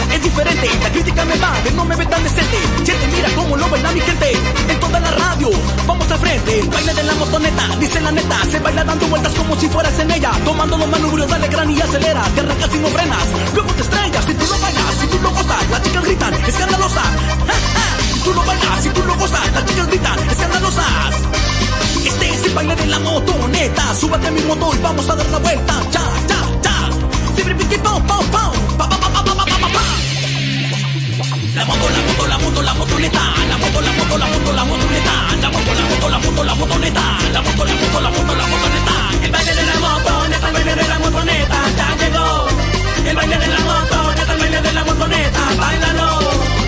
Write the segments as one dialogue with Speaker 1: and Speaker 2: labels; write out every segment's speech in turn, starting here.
Speaker 1: es diferente. La crítica me va, no me ve tan decente. Siente, mira cómo lo baila mi gente. En toda la radio, vamos al frente. Baile de la motoneta, dice la neta. Se baila dando vueltas como si fueras en ella. Tomando los manubrios, dale gran y acelera. Te arrancas y no frenas, luego te estrellas. Si tú lo bailas, si tú lo gozas, las chicas gritan, escandalosas. ¡Ja, ja! Si tú lo bailas, si tú lo gozas, las chicas gritan, escandalosas. Este es el baile de la motoneta. Súbete a mi moto y vamos a dar la vuelta. Cha, cha, cha. Sibripiki, pom, pom, pom. Pa, pa, pa, pa, pa, pa, pa, pa. La moto, la moto, la moto, la motoneta. La moto, la moto, la moto, la motoneta. La moto, la moto, la moto, la motoneta. La moto, la moto, la moto, la motoneta. El baile de la motoneta, el baile de la motoneta. Ya llegó. El baile de la motoneta, el baile de la motoneta. Báilalo.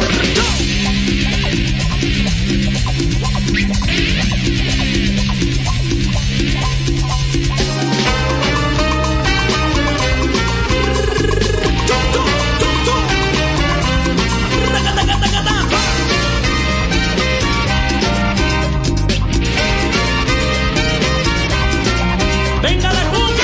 Speaker 1: ¡Venga la cumbia!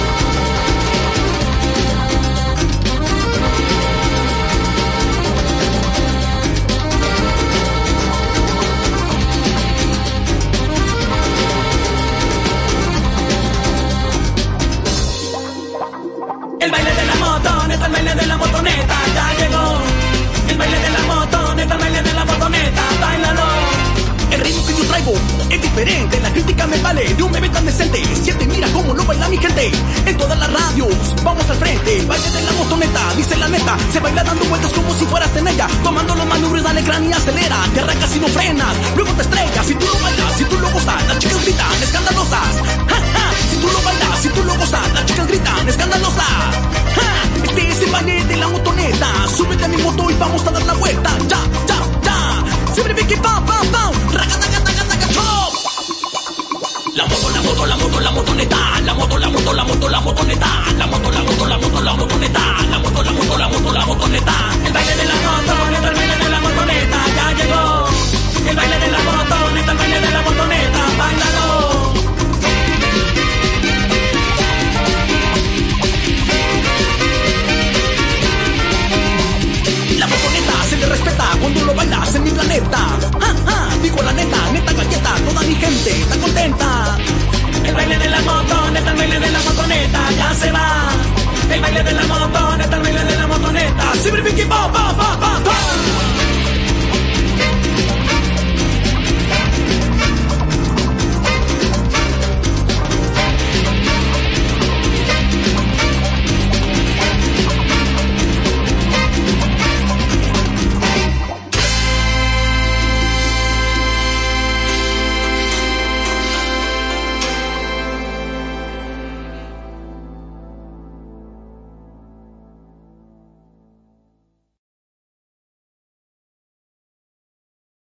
Speaker 1: El baile de la motoneta, el baile de la motoneta, ya llegó. El baile de la motoneta, el baile de la motoneta, báilalo. El ritmo que yo traigo es diferente, la crítica me vale de un bebé tan decente. Siente, mira cómo lo baila mi gente. En todas las radios, vamos al frente. Baile de la motoneta, dice la neta. Se baila dando vueltas como si fueras en ella. Tomando los manubrios, dale gran y acelera. Te arrancas y no frenas, luego te estrellas. Si tú lo bailas, si tú lo gozas, las chicas gritan, escandalosas. ¡Ja, ja! Si tú lo bailas, si tú lo gozas, las chicas gritan, escandalosas. ¡Ja! Este es el baile de la motoneta. Súbete a mi moto y vamos a dar la vuelta. Ya, ya, ya. Siempre pique, pam, pam, pam. La moto, la moto, la moto, la motoneta. La moto, la moto, la moto, la motoneta. La moto, la moto, la moto, la motoneta. La moto, la moto, la moto, la motoneta. El baile de la motoneta, el baile de la motoneta, ya llegó. El baile de la motoneta, el baile de la motoneta, báilalo. La motoneta se le respeta cuando lo bailas en mi planeta. ¡Ja, ja! Digo la neta, neta galleta, toda mi gente está contenta. El baile de la motoneta, el baile de la motoneta, ya se va. El baile de la motoneta, el baile de la motoneta. ¡Sibripiki, pa, pa, pa, pa!